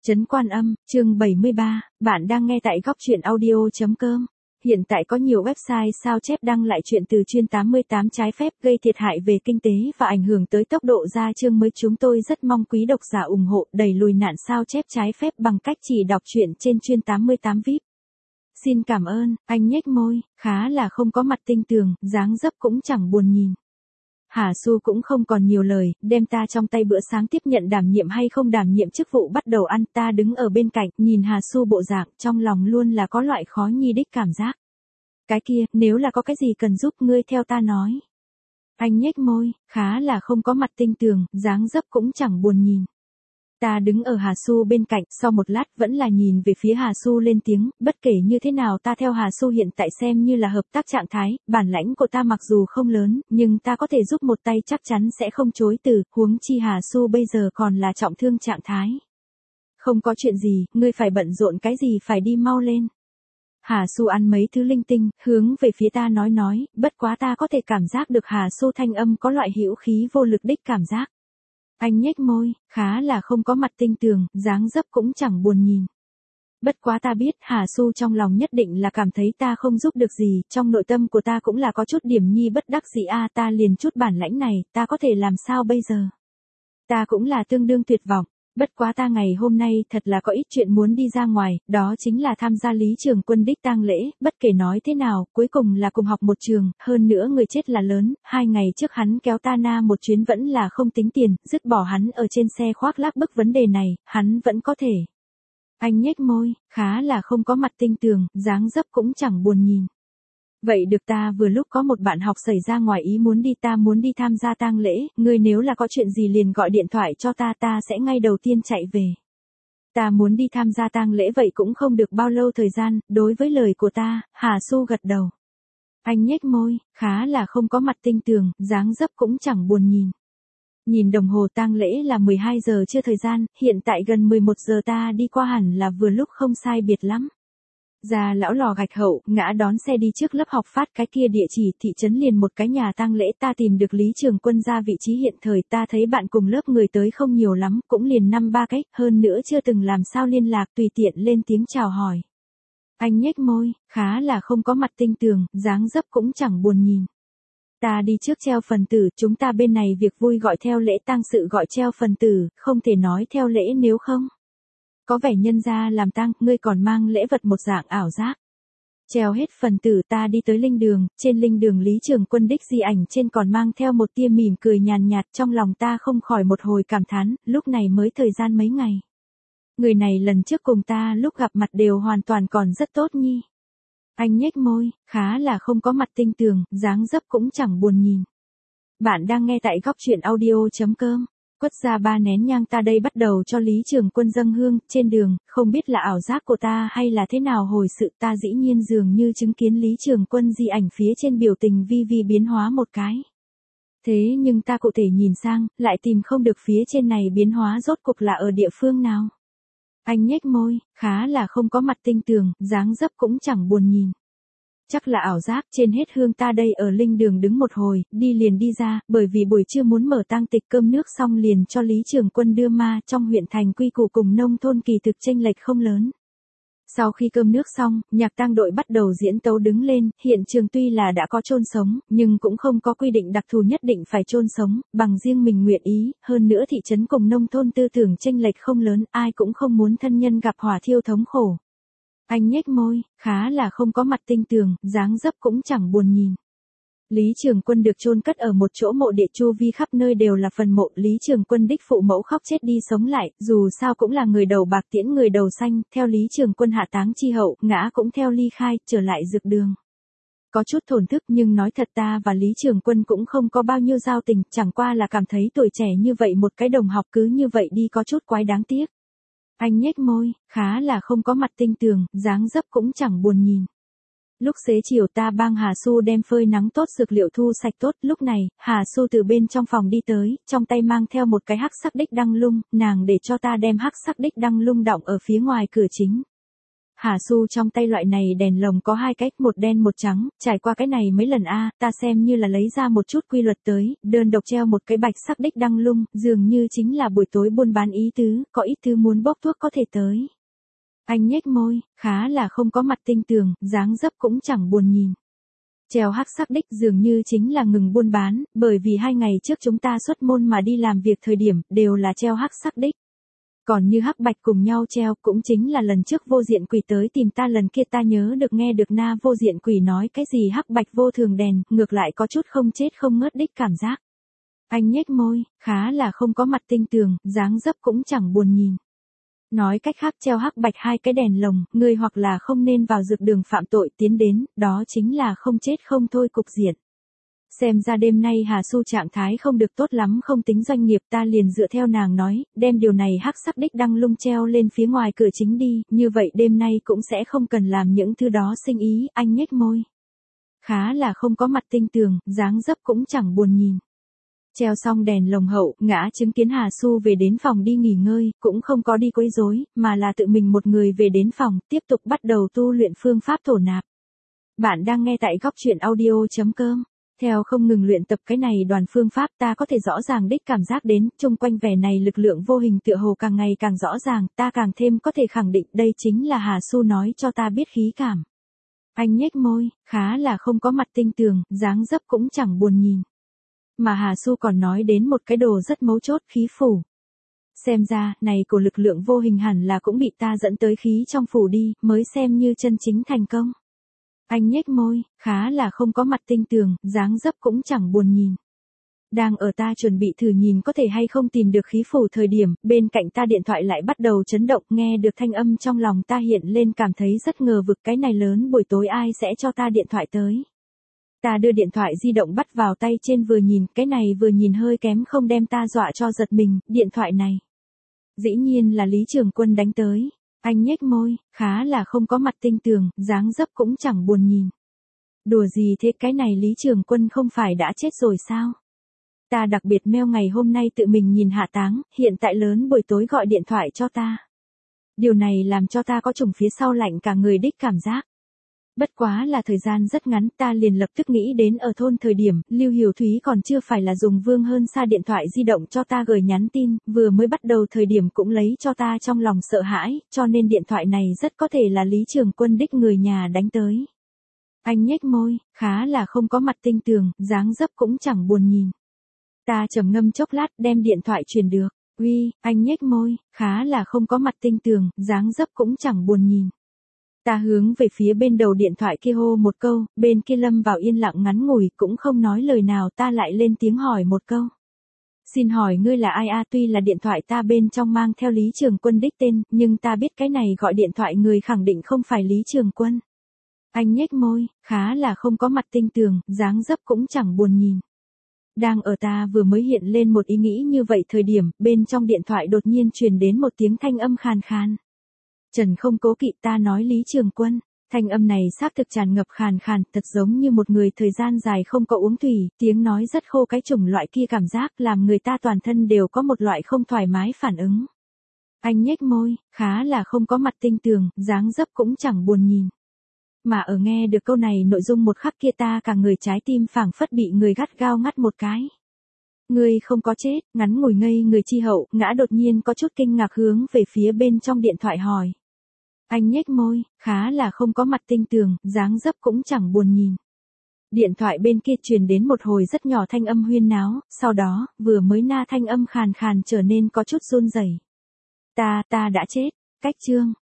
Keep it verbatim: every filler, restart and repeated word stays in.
Trấn Quan Âm, chương bảy mươi ba, bạn đang nghe tại góc truyện audio.com. Hiện tại có nhiều website sao chép đăng lại chuyện từ chuyên tám mươi tám trái phép gây thiệt hại về kinh tế và ảnh hưởng tới tốc độ ra chương mới. Chúng tôi rất mong quý độc giả ủng hộ đẩy lùi nạn sao chép trái phép bằng cách chỉ đọc truyện trên chuyên tám mươi tám vi ai pi. Xin cảm ơn. Anh nhếch môi, khá là không có mặt tinh tường, dáng dấp cũng chẳng buồn nhìn. Hà Su cũng không còn nhiều lời, đem ta trong tay bữa sáng tiếp nhận đảm nhiệm hay không đảm nhiệm chức vụ bắt đầu ăn. Ta đứng ở bên cạnh, nhìn Hà Su bộ dạng, trong lòng luôn là có loại khó nhi đích cảm giác. Cái kia, nếu là có cái gì cần giúp ngươi theo ta nói. Anh nhếch môi, khá là không có mặt tinh tường, dáng dấp cũng chẳng buồn nhìn. Ta đứng ở Hà Su bên cạnh, sau một lát vẫn là nhìn về phía Hà Su lên tiếng, bất kể như thế nào ta theo Hà Su hiện tại xem như là hợp tác trạng thái, bản lãnh của ta mặc dù không lớn, nhưng ta có thể giúp một tay chắc chắn sẽ không chối từ, huống chi Hà Su bây giờ còn là trọng thương trạng thái. Không có chuyện gì, ngươi phải bận rộn cái gì phải đi mau lên. Hà Su ăn mấy thứ linh tinh, hướng về phía ta nói nói, bất quá ta có thể cảm giác được Hà Su thanh âm có loại hữu khí vô lực đích cảm giác. Anh nhếch môi, khá là không có mặt tinh tường, dáng dấp cũng chẳng buồn nhìn. Bất quá ta biết Hà Su trong lòng nhất định là cảm thấy ta không giúp được gì, trong nội tâm của ta cũng là có chút điểm nhi bất đắc dĩ a, ta liền chút bản lãnh này, ta có thể làm sao bây giờ? Ta cũng là tương đương tuyệt vọng. Bất quá ta ngày hôm nay thật là có ít chuyện muốn đi ra ngoài, đó chính là tham gia Lý Trường Quân đích tang lễ, bất kể nói thế nào, cuối cùng là cùng học một trường, hơn nữa người chết là lớn, hai ngày trước hắn kéo ta na một chuyến vẫn là không tính tiền, dứt bỏ hắn ở trên xe khoác lác bức vấn đề này, hắn vẫn có thể. Anh nhếch môi, khá là không có mặt tinh tường, dáng dấp cũng chẳng buồn nhìn. Vậy được, ta vừa lúc có một bạn học xảy ra ngoài ý muốn đi, ta muốn đi tham gia tang lễ, ngươi nếu là có chuyện gì liền gọi điện thoại cho ta, ta sẽ ngay đầu tiên chạy về. Ta muốn đi tham gia tang lễ vậy cũng không được bao lâu thời gian, đối với lời của ta, Hà Su gật đầu. Anh nhếch môi, khá là không có mặt tinh tường, dáng dấp cũng chẳng buồn nhìn. Nhìn đồng hồ tang lễ là mười hai giờ chưa thời gian, hiện tại gần mười một giờ, ta đi qua hẳn là vừa lúc không sai biệt lắm. Ra lão lò gạch hậu, ngã đón xe đi trước lớp học phát cái kia địa chỉ thị trấn liền một cái nhà tang lễ, ta tìm được Lý Trường Quân ra vị trí hiện thời, ta thấy bạn cùng lớp người tới không nhiều lắm, cũng liền năm ba cái, hơn nữa chưa từng làm sao liên lạc, tùy tiện lên tiếng chào hỏi. Anh nhếch môi, khá là không có mặt tinh tường, dáng dấp cũng chẳng buồn nhìn. Ta đi trước treo phần tử, chúng ta bên này việc vui gọi theo lễ, tang sự gọi treo phần tử, không thể nói theo lễ nếu không. Có vẻ nhân gia làm tang, ngươi còn mang lễ vật một dạng ảo giác. Treo hết phần tử, ta đi tới linh đường, trên linh đường Lý Trường Quân đích di ảnh trên còn mang theo một tia mỉm cười nhàn nhạt, trong lòng ta không khỏi một hồi cảm thán, lúc này mới thời gian mấy ngày. Người này lần trước cùng ta lúc gặp mặt đều hoàn toàn còn rất tốt nhi. Anh nhếch môi, khá là không có mặt tinh tường, dáng dấp cũng chẳng buồn nhìn. Bạn đang nghe tại góc truyện audio.com. Quất ra ba nén nhang, ta đây bắt đầu cho Lý Trường Quân dâng hương, trên đường, không biết là ảo giác của ta hay là thế nào hồi sự, ta dĩ nhiên dường như chứng kiến Lý Trường Quân di ảnh phía trên biểu tình vi vi biến hóa một cái. Thế nhưng ta cụ thể nhìn sang, lại tìm không được phía trên này biến hóa rốt cuộc là ở địa phương nào. Anh nhếch môi, khá là không có mặt tinh tường, dáng dấp cũng chẳng buồn nhìn. Chắc là ảo giác, trên hết hương, ta đây ở linh đường đứng một hồi, đi liền đi ra, bởi vì buổi trưa muốn mở tang tịch, cơm nước xong liền cho Lý Trường Quân đưa ma, trong huyện thành quy củ cùng nông thôn kỳ thực chênh lệch không lớn. Sau khi cơm nước xong, nhạc tang đội bắt đầu diễn tấu đứng lên, hiện trường tuy là đã có chôn sống, nhưng cũng không có quy định đặc thù nhất định phải chôn sống, bằng riêng mình nguyện ý, hơn nữa thị trấn cùng nông thôn tư tưởng chênh lệch không lớn, ai cũng không muốn thân nhân gặp hỏa thiêu thống khổ. Anh nhếch môi, khá là không có mặt tinh tường, dáng dấp cũng chẳng buồn nhìn. Lý Trường Quân được chôn cất ở một chỗ mộ địa, chu vi khắp nơi đều là phần mộ, Lý Trường Quân đích phụ mẫu khóc chết đi sống lại, dù sao cũng là người đầu bạc tiễn người đầu xanh, theo Lý Trường Quân hạ táng chi hậu, ngã cũng theo ly khai, trở lại dược đường. Có chút thổn thức, nhưng nói thật ta và Lý Trường Quân cũng không có bao nhiêu giao tình, chẳng qua là cảm thấy tuổi trẻ như vậy một cái đồng học cứ như vậy đi có chút quái đáng tiếc. Anh nhếch môi, khá là không có mặt tinh tường, dáng dấp cũng chẳng buồn nhìn. Lúc xế chiều ta bang Hà Su đem phơi nắng tốt dược liệu thu sạch tốt, lúc này, Hà Su từ bên trong phòng đi tới, trong tay mang theo một cái hắc sắc đích đăng lung, nàng để cho ta đem hắc sắc đích đăng lung đọng ở phía ngoài cửa chính. Hà Su trong tay loại này đèn lồng có hai cái, một đen một trắng, trải qua cái này mấy lần a, ta xem như là lấy ra một chút quy luật tới, đơn độc treo một cái bạch sắc đích đăng lung, dường như chính là buổi tối buôn bán ý tứ, có ít thứ muốn bốc thuốc có thể tới. Anh nhếch môi, khá là không có mặt tinh tường, dáng dấp cũng chẳng buồn nhìn. Treo hắc sắc đích dường như chính là ngừng buôn bán, bởi vì hai ngày trước chúng ta xuất môn mà đi làm việc thời điểm, đều là treo hắc sắc đích. Còn như hắc bạch cùng nhau treo cũng chính là lần trước vô diện quỷ tới tìm ta lần kia ta nhớ được nghe được na vô diện quỷ nói cái gì hắc bạch vô thường đèn, ngược lại có chút không chết không ngớt đích cảm giác. Anh nhếch môi, khá là không có mặt tinh tường, dáng dấp cũng chẳng buồn nhìn. Nói cách khác treo hắc bạch hai cái đèn lồng, người hoặc là không nên vào dược đường phạm tội tiến đến, đó chính là không chết không thôi cục diện. Xem ra đêm nay Hà Su trạng thái không được tốt lắm không tính doanh nghiệp ta liền dựa theo nàng nói, đem điều này hắc sắc đích đăng lung treo lên phía ngoài cửa chính đi, như vậy đêm nay cũng sẽ không cần làm những thứ đó sinh ý, anh nhếch môi. Khá là không có mặt tinh tường, dáng dấp cũng chẳng buồn nhìn. Treo xong đèn lồng hậu, ngã chứng kiến Hà Su về đến phòng đi nghỉ ngơi, cũng không có đi quấy rối, mà là tự mình một người về đến phòng, tiếp tục bắt đầu tu luyện phương pháp thổ nạp. Bạn đang nghe tại góc truyện audio chấm com. Theo không ngừng luyện tập cái này đoàn phương pháp ta có thể rõ ràng đích cảm giác đến, chung quanh vẻ này lực lượng vô hình tựa hồ càng ngày càng rõ ràng, ta càng thêm có thể khẳng định đây chính là Hà Su nói cho ta biết khí cảm. Anh nhếch môi, khá là không có mặt tinh tường, dáng dấp cũng chẳng buồn nhìn. Mà Hà Su còn nói đến một cái đồ rất mấu chốt, khí phủ. Xem ra, này của lực lượng vô hình hẳn là cũng bị ta dẫn tới khí trong phủ đi, mới xem như chân chính thành công. Anh nhếch môi, khá là không có mặt tinh tường, dáng dấp cũng chẳng buồn nhìn. Đang ở ta chuẩn bị thử nhìn có thể hay không tìm được khí phủ thời điểm, bên cạnh ta điện thoại lại bắt đầu chấn động, nghe được thanh âm trong lòng ta hiện lên cảm thấy rất ngờ vực, cái này lớn buổi tối ai sẽ cho ta điện thoại tới. Ta đưa điện thoại di động bắt vào tay trên vừa nhìn, cái này vừa nhìn hơi kém không đem ta dọa cho giật mình, điện thoại này. Dĩ nhiên là Lý Trường Quân đánh tới. Anh nhếch môi, khá là không có mặt tinh tường, dáng dấp cũng chẳng buồn nhìn. Đùa gì thế, cái này Lý Trường Quân không phải đã chết rồi sao? Ta đặc biệt mail ngày hôm nay tự mình nhìn hạ táng, hiện tại lớn buổi tối gọi điện thoại cho ta. Điều này làm cho ta có trùng phía sau lạnh cả người đích cảm giác. Bất quá là thời gian rất ngắn, ta liền lập tức nghĩ đến ở thôn thời điểm, Lưu Hiểu Thúy còn chưa phải là dùng Vương Hơn Xa điện thoại di động cho ta gửi nhắn tin, vừa mới bắt đầu thời điểm cũng lấy cho ta trong lòng sợ hãi, cho nên điện thoại này rất có thể là Lý Trường Quân đích người nhà đánh tới. Anh nhếch môi, khá là không có mặt tinh tường, dáng dấp cũng chẳng buồn nhìn. Ta trầm ngâm chốc lát đem điện thoại truyền được, uy, anh nhếch môi, khá là không có mặt tinh tường, dáng dấp cũng chẳng buồn nhìn. Ta hướng về phía bên đầu điện thoại kia hô một câu, bên kia lâm vào yên lặng ngắn ngủi, cũng không nói lời nào, ta lại lên tiếng hỏi một câu. Xin hỏi ngươi là ai a? Tuy là điện thoại ta bên trong mang theo Lý Trường Quân đích tên, nhưng ta biết cái này gọi điện thoại người khẳng định không phải Lý Trường Quân. Anh nhếch môi, khá là không có mặt tinh tường, dáng dấp cũng chẳng buồn nhìn. Đang ở ta vừa mới hiện lên một ý nghĩ như vậy thời điểm, bên trong điện thoại đột nhiên truyền đến một tiếng thanh âm khàn khàn. Trần không cố kỵ, ta nói Lý Trường Quân. Thanh âm này xác thực tràn ngập khàn khàn, thật giống như một người thời gian dài không có uống thủy, tiếng nói rất khô, cái chủng loại kia cảm giác làm người ta toàn thân đều có một loại không thoải mái phản ứng. Anh nhếch môi, khá là không có mặt tinh tường, dáng dấp cũng chẳng buồn nhìn. Mà ở nghe được câu này nội dung một khắc kia ta cả người trái tim phảng phất bị người gắt gao ngắt một cái. Ngươi không có chết, ngắn ngủi ngây người chi hậu, ngã đột nhiên có chút kinh ngạc hướng về phía bên trong điện thoại hỏi. Anh nhếch môi, khá là không có mặt tinh tường, dáng dấp cũng chẳng buồn nhìn. Điện thoại bên kia truyền đến một hồi rất nhỏ thanh âm huyên náo, sau đó, vừa mới na thanh âm khàn khàn trở nên có chút run rẩy. Ta, ta đã chết, cách chương.